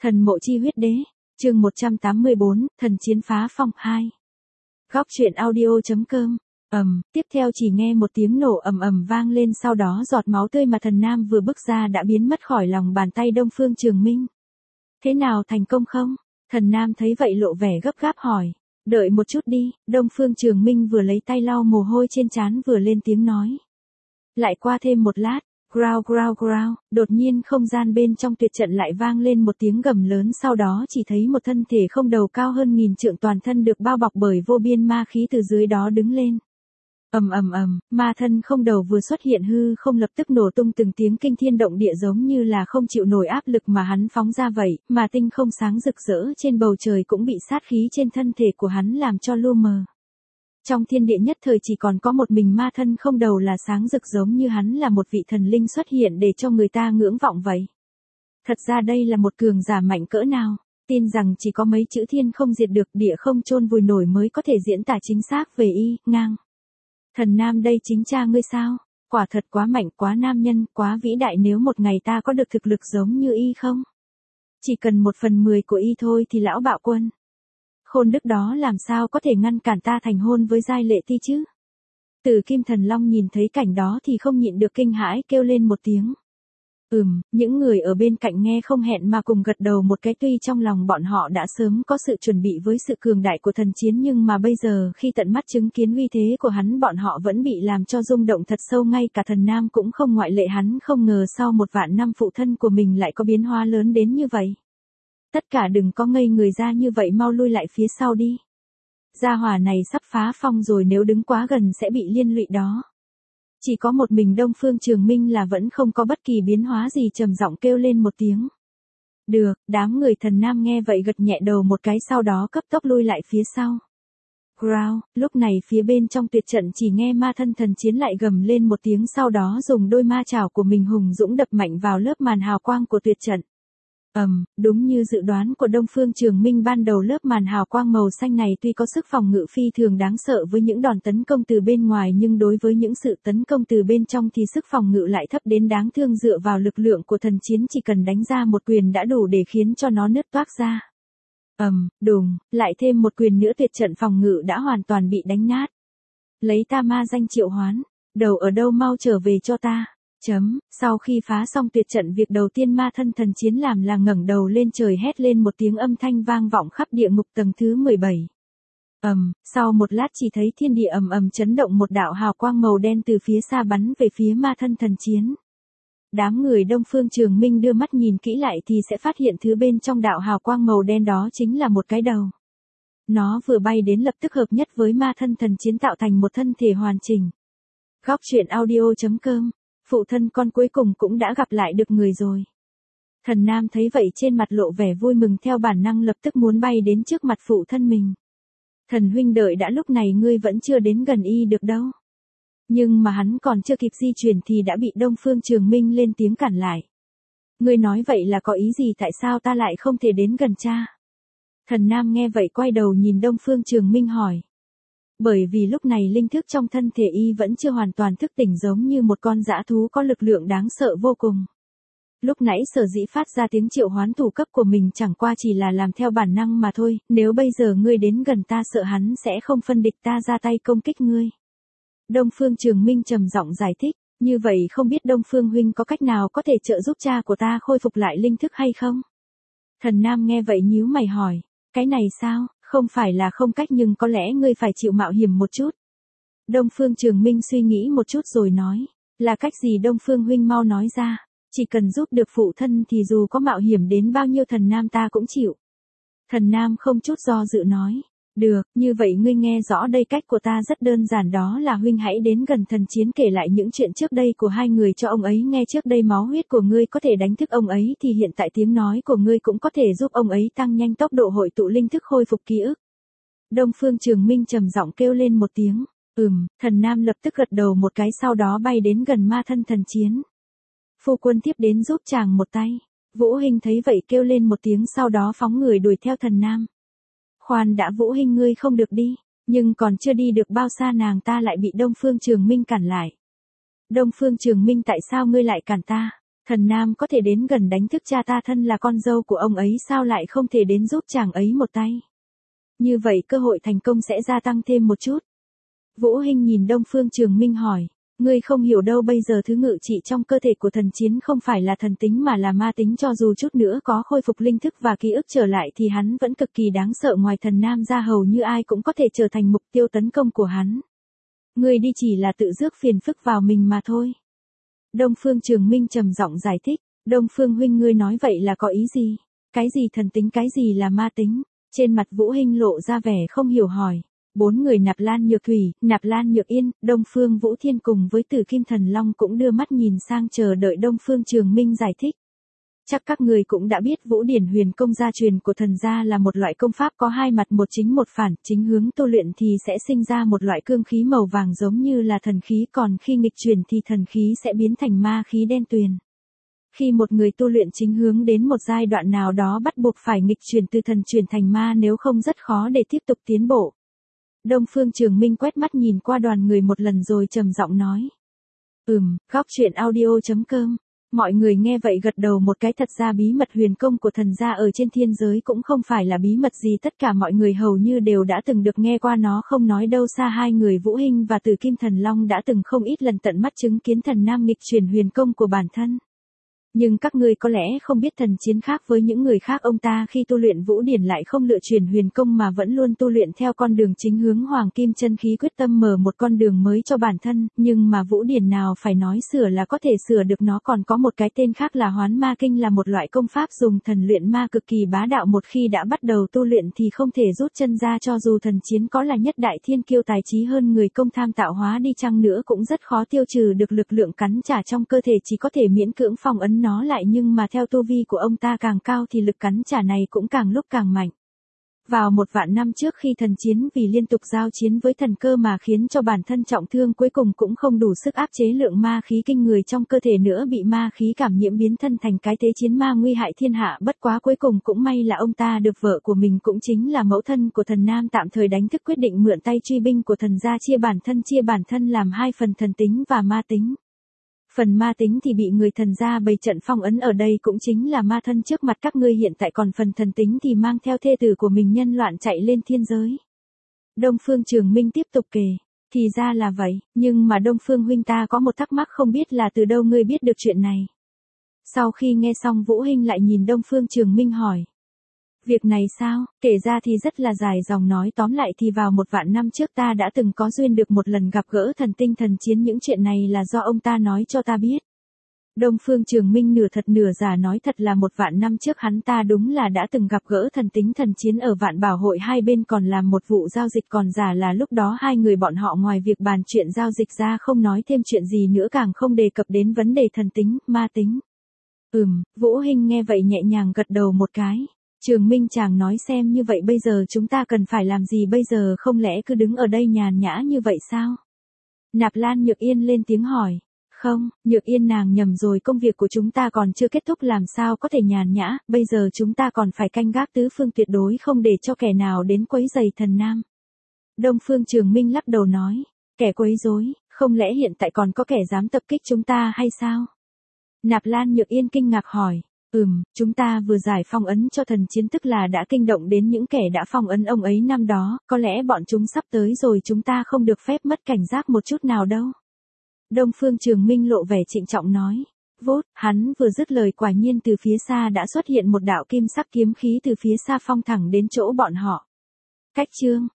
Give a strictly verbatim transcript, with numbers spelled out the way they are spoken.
Thần mộ chi huyết đế, chương một trăm tám mươi bốn, thần chiến phá phong hai. Góc truyện audio.com. Ầm, tiếp theo chỉ nghe một tiếng nổ ầm ầm vang lên, sau đó giọt máu tươi mà thần nam vừa bước ra đã biến mất khỏi lòng bàn tay Đông Phương Trường Minh. Thế nào, thành công không? Thần nam thấy vậy lộ vẻ gấp gáp hỏi. Đợi một chút đi, Đông Phương Trường Minh vừa lấy tay lau mồ hôi trên trán vừa lên tiếng nói. Lại qua thêm một lát. Growl growl growl, đột nhiên không gian bên trong tuyệt trận lại vang lên một tiếng gầm lớn, sau đó chỉ thấy một thân thể không đầu cao hơn nghìn trượng, toàn thân được bao bọc bởi vô biên ma khí từ dưới đó đứng lên. Ầm ầm ầm, ma thân không đầu vừa xuất hiện, hư không lập tức nổ tung từng tiếng kinh thiên động địa, giống như là không chịu nổi áp lực mà hắn phóng ra vậy, mà tinh không sáng rực rỡ trên bầu trời cũng bị sát khí trên thân thể của hắn làm cho lu mờ. Trong thiên địa nhất thời chỉ còn có một mình ma thân không đầu là sáng rực, giống như hắn là một vị thần linh xuất hiện để cho người ta ngưỡng vọng vậy. Thật ra đây là một cường giả mạnh cỡ nào, tin rằng chỉ có mấy chữ thiên không diệt được, địa không chôn vùi nổi mới có thể diễn tả chính xác về y, ngang. Thần nam đây chính cha ngươi sao? Quả thật quá mạnh, quá nam nhân, quá vĩ đại, nếu một ngày ta có được thực lực giống như y không? Chỉ cần một phần mười của y thôi thì lão bạo quân khôn đức đó làm sao có thể ngăn cản ta thành hôn với giai lệ ti chứ? Từ Kim Thần Long nhìn thấy cảnh đó thì không nhịn được kinh hãi, kêu lên một tiếng. Ừm, những người ở bên cạnh nghe không hẹn mà cùng gật đầu một cái, tuy trong lòng bọn họ đã sớm có sự chuẩn bị với sự cường đại của thần chiến, nhưng mà bây giờ khi tận mắt chứng kiến uy thế của hắn, bọn họ vẫn bị làm cho rung động thật sâu, ngay cả thần nam cũng không ngoại lệ. Hắn không ngờ sau một vạn năm phụ thân của mình lại có biến hóa lớn đến như vậy. Tất cả đừng có ngây người ra như vậy, mau lui lại phía sau đi. Gia hỏa này sắp phá phong rồi, nếu đứng quá gần sẽ bị liên lụy đó. Chỉ có một mình Đông Phương Trường Minh là vẫn không có bất kỳ biến hóa gì, trầm giọng kêu lên một tiếng. Được, đám người thần nam nghe vậy gật nhẹ đầu một cái, sau đó cấp tốc lui lại phía sau. Growl, lúc này phía bên trong tuyệt trận chỉ nghe ma thân thần chiến lại gầm lên một tiếng, sau đó dùng đôi ma chảo của mình hùng dũng đập mạnh vào lớp màn hào quang của tuyệt trận. Ầm, um, đúng như dự đoán của Đông Phương Trường Minh ban đầu, lớp màn hào quang màu xanh này tuy có sức phòng ngự phi thường đáng sợ với những đòn tấn công từ bên ngoài, nhưng đối với những sự tấn công từ bên trong thì sức phòng ngự lại thấp đến đáng thương. Dựa vào lực lượng của thần chiến, chỉ cần đánh ra một quyền đã đủ để khiến cho nó nứt toác ra. Ầm, um, đùng, lại thêm một quyền nữa, tuyệt trận phòng ngự đã hoàn toàn bị đánh nát. Lấy ta ma danh triệu hoán, đầu ở đâu, mau trở về cho ta. Chấm, sau khi phá xong tuyệt trận, việc đầu tiên ma thân thần chiến làm là ngẩng đầu lên trời hét lên một tiếng, âm thanh vang vọng khắp địa ngục tầng thứ mười bảy. Ầm, um, sau một lát chỉ thấy thiên địa ầm ầm chấn động, một đạo hào quang màu đen từ phía xa bắn về phía ma thân thần chiến. Đám người Đông Phương Trường Minh đưa mắt nhìn kỹ lại thì sẽ phát hiện thứ bên trong đạo hào quang màu đen đó chính là một cái đầu. Nó vừa bay đến lập tức hợp nhất với ma thân thần chiến tạo thành một thân thể hoàn chỉnh. Góc truyện audio.com. Phụ thân con cuối cùng cũng đã gặp lại được người rồi. Thần nam thấy vậy trên mặt lộ vẻ vui mừng, theo bản năng lập tức muốn bay đến trước mặt phụ thân mình. Thần huynh đợi đã, lúc này ngươi vẫn chưa đến gần y được đâu. Nhưng mà hắn còn chưa kịp di chuyển thì đã bị Đông Phương Trường Minh lên tiếng cản lại. Ngươi nói vậy là có ý gì, tại sao ta lại không thể đến gần cha? Thần nam nghe vậy quay đầu nhìn Đông Phương Trường Minh hỏi. Bởi vì lúc này linh thức trong thân thể y vẫn chưa hoàn toàn thức tỉnh, giống như một con dã thú có lực lượng đáng sợ vô cùng. Lúc nãy sở dĩ phát ra tiếng triệu hoán thủ cấp của mình chẳng qua chỉ là làm theo bản năng mà thôi, nếu bây giờ ngươi đến gần ta sợ hắn sẽ không phân địch ta ra tay công kích ngươi. Đông Phương Trường Minh trầm giọng giải thích, như vậy không biết Đông Phương huynh có cách nào có thể trợ giúp cha của ta khôi phục lại linh thức hay không? Thần nam nghe vậy nhíu mày hỏi, cái này sao? Không phải là không cách, nhưng có lẽ ngươi phải chịu mạo hiểm một chút. Đông Phương Trường Minh suy nghĩ một chút rồi nói, là cách gì Đông Phương huynh mau nói ra, chỉ cần giúp được phụ thân thì dù có mạo hiểm đến bao nhiêu thần nam ta cũng chịu. Thần nam không chút do dự nói, được, như vậy ngươi nghe rõ đây, cách của ta rất đơn giản, đó là huynh hãy đến gần thần chiến, kể lại những chuyện trước đây của hai người cho ông ấy nghe. Trước đây máu huyết của ngươi có thể đánh thức ông ấy, thì hiện tại tiếng nói của ngươi cũng có thể giúp ông ấy tăng nhanh tốc độ hội tụ linh thức, khôi phục ký ức. Đông Phương Trường Minh trầm giọng kêu lên một tiếng, ừm, thần nam lập tức gật đầu một cái, sau đó bay đến gần ma thân thần chiến. Phu quân tiếp đến giúp chàng một tay. Vũ Hinh thấy vậy kêu lên một tiếng, sau đó phóng người đuổi theo thần nam. Khoan đã Vũ Hinh, ngươi không được đi, nhưng còn chưa đi được bao xa nàng ta lại bị Đông Phương Trường Minh cản lại. Đông Phương Trường Minh, tại sao ngươi lại cản ta? Thần Nam có thể đến gần đánh thức cha ta thân là con dâu của ông ấy sao lại không thể đến giúp chàng ấy một tay. Như vậy cơ hội thành công sẽ gia tăng thêm một chút. Vũ Hinh nhìn Đông Phương Trường Minh hỏi, ngươi không hiểu đâu, bây giờ thứ ngự trị trong cơ thể của thần chiến không phải là thần tính mà là ma tính, cho dù chút nữa có khôi phục linh thức và ký ức trở lại thì hắn vẫn cực kỳ đáng sợ, ngoài Thần Nam ra hầu như ai cũng có thể trở thành mục tiêu tấn công của hắn. Ngươi đi chỉ là tự rước phiền phức vào mình mà thôi. Đông Phương Trường Minh trầm giọng giải thích, Đông Phương huynh ngươi nói vậy là có ý gì? Cái gì thần tính, cái gì là ma tính? Trên mặt Vũ Hinh lộ ra vẻ không hiểu hỏi. Bốn người Nạp Lan Nhược Thủy, Nạp Lan Nhược Yên, Đông Phương Vũ Thiên cùng với Tử Kim Thần Long cũng đưa mắt nhìn sang chờ đợi Đông Phương Trường Minh giải thích. Chắc các người cũng đã biết Vũ Điển Huyền công gia truyền của thần gia là một loại công pháp có hai mặt, một chính một phản, chính hướng tu luyện thì sẽ sinh ra một loại cương khí màu vàng giống như là thần khí, còn khi nghịch chuyển thì thần khí sẽ biến thành ma khí đen tuyền. Khi một người tu luyện chính hướng đến một giai đoạn nào đó bắt buộc phải nghịch chuyển từ thần chuyển thành ma, nếu không rất khó để tiếp tục tiến bộ. Đông Phương Trường Minh quét mắt nhìn qua đoàn người một lần rồi trầm giọng nói. Ừm, góc truyện audio chấm com. Mọi người nghe vậy gật đầu một cái, thật ra bí mật huyền công của thần gia ở trên thiên giới cũng không phải là bí mật gì, tất cả mọi người hầu như đều đã từng được nghe qua nó, không nói đâu xa hai người Vũ Hinh và Tử Kim Thần Long đã từng không ít lần tận mắt chứng kiến Thần Nam nghịch chuyển huyền công của bản thân. Nhưng các ngươi có lẽ không biết thần chiến khác với những người khác, ông ta khi tu luyện Vũ Điển lại không lựa chuyển huyền công mà vẫn luôn tu luyện theo con đường chính hướng Hoàng Kim Chân Khí, quyết tâm mở một con đường mới cho bản thân, nhưng mà Vũ Điển nào phải nói sửa là có thể sửa được, nó còn có một cái tên khác là Hoán Ma Kinh, là một loại công pháp dùng thần luyện ma cực kỳ bá đạo, một khi đã bắt đầu tu luyện thì không thể rút chân ra, cho dù thần chiến có là nhất đại thiên kiêu tài trí hơn người, công tham tạo hóa đi chăng nữa cũng rất khó tiêu trừ được lực lượng cắn trả trong cơ thể, chỉ có thể miễn cưỡng phong ấn nó lại, nhưng mà theo tu vi của ông ta càng cao thì lực cắn trả này cũng càng lúc càng mạnh. Vào một vạn năm trước khi thần chiến vì liên tục giao chiến với thần cơ mà khiến cho bản thân trọng thương, cuối cùng cũng không đủ sức áp chế lượng ma khí kinh người trong cơ thể nữa, bị ma khí cảm nhiễm biến thân thành cái thế chiến ma nguy hại thiên hạ, bất quá cuối cùng cũng may là ông ta được vợ của mình cũng chính là mẫu thân của Thần Nam tạm thời đánh thức, quyết định mượn tay truy binh của thần gia, chia bản thân chia bản thân làm hai phần, thần tính và ma tính. Phần ma tính thì bị người thần gia bày trận phong ấn ở đây, cũng chính là ma thân trước mặt các ngươi hiện tại, còn phần thần tính thì mang theo thê tử của mình nhân loạn chạy lên thiên giới. Đông Phương Trường Minh tiếp tục kể, thì ra là vậy, nhưng mà Đông Phương huynh, ta có một thắc mắc, không biết là từ đâu ngươi biết được chuyện này. Sau khi nghe xong, Vũ Hinh lại nhìn Đông Phương Trường Minh hỏi. Việc này sao? Kể ra thì rất là dài dòng, nói tóm lại thì vào một vạn năm trước ta đã từng có duyên được một lần gặp gỡ thần tinh thần chiến, những chuyện này là do ông ta nói cho ta biết. Đông Phương Trường Minh nửa thật nửa giả nói, thật là một vạn năm trước hắn ta đúng là đã từng gặp gỡ thần tính thần chiến ở Vạn Bảo hội, hai bên còn làm một vụ giao dịch, còn giả là lúc đó hai người bọn họ ngoài việc bàn chuyện giao dịch ra không nói thêm chuyện gì nữa, càng không đề cập đến vấn đề thần tính, ma tính. Ừm, Vũ Hinh nghe vậy nhẹ nhàng gật đầu một cái. Trường Minh chàng nói xem, như vậy bây giờ chúng ta cần phải làm gì bây giờ, không lẽ cứ đứng ở đây nhàn nhã như vậy sao? Nạp Lan Nhược Yên lên tiếng hỏi. Không, Nhược Yên nàng nhầm rồi, công việc của chúng ta còn chưa kết thúc, làm sao có thể nhàn nhã, bây giờ chúng ta còn phải canh gác tứ phương, tuyệt đối không để cho kẻ nào đến quấy rầy Thần Nam. Đông Phương Trường Minh lắc đầu nói, kẻ quấy rối, không lẽ hiện tại còn có kẻ dám tập kích chúng ta hay sao? Nạp Lan Nhược Yên kinh ngạc hỏi. Ừm, chúng ta vừa giải phong ấn cho thần chiến, tức là đã kinh động đến những kẻ đã phong ấn ông ấy năm đó, có lẽ bọn chúng sắp tới rồi, chúng ta không được phép mất cảnh giác một chút nào đâu. Đông Phương Trường Minh lộ vẻ trịnh trọng nói. Vốt, hắn vừa dứt lời, quả nhiên từ phía xa đã xuất hiện một đạo kim sắc kiếm khí từ phía xa phong thẳng đến chỗ bọn họ. Cách chương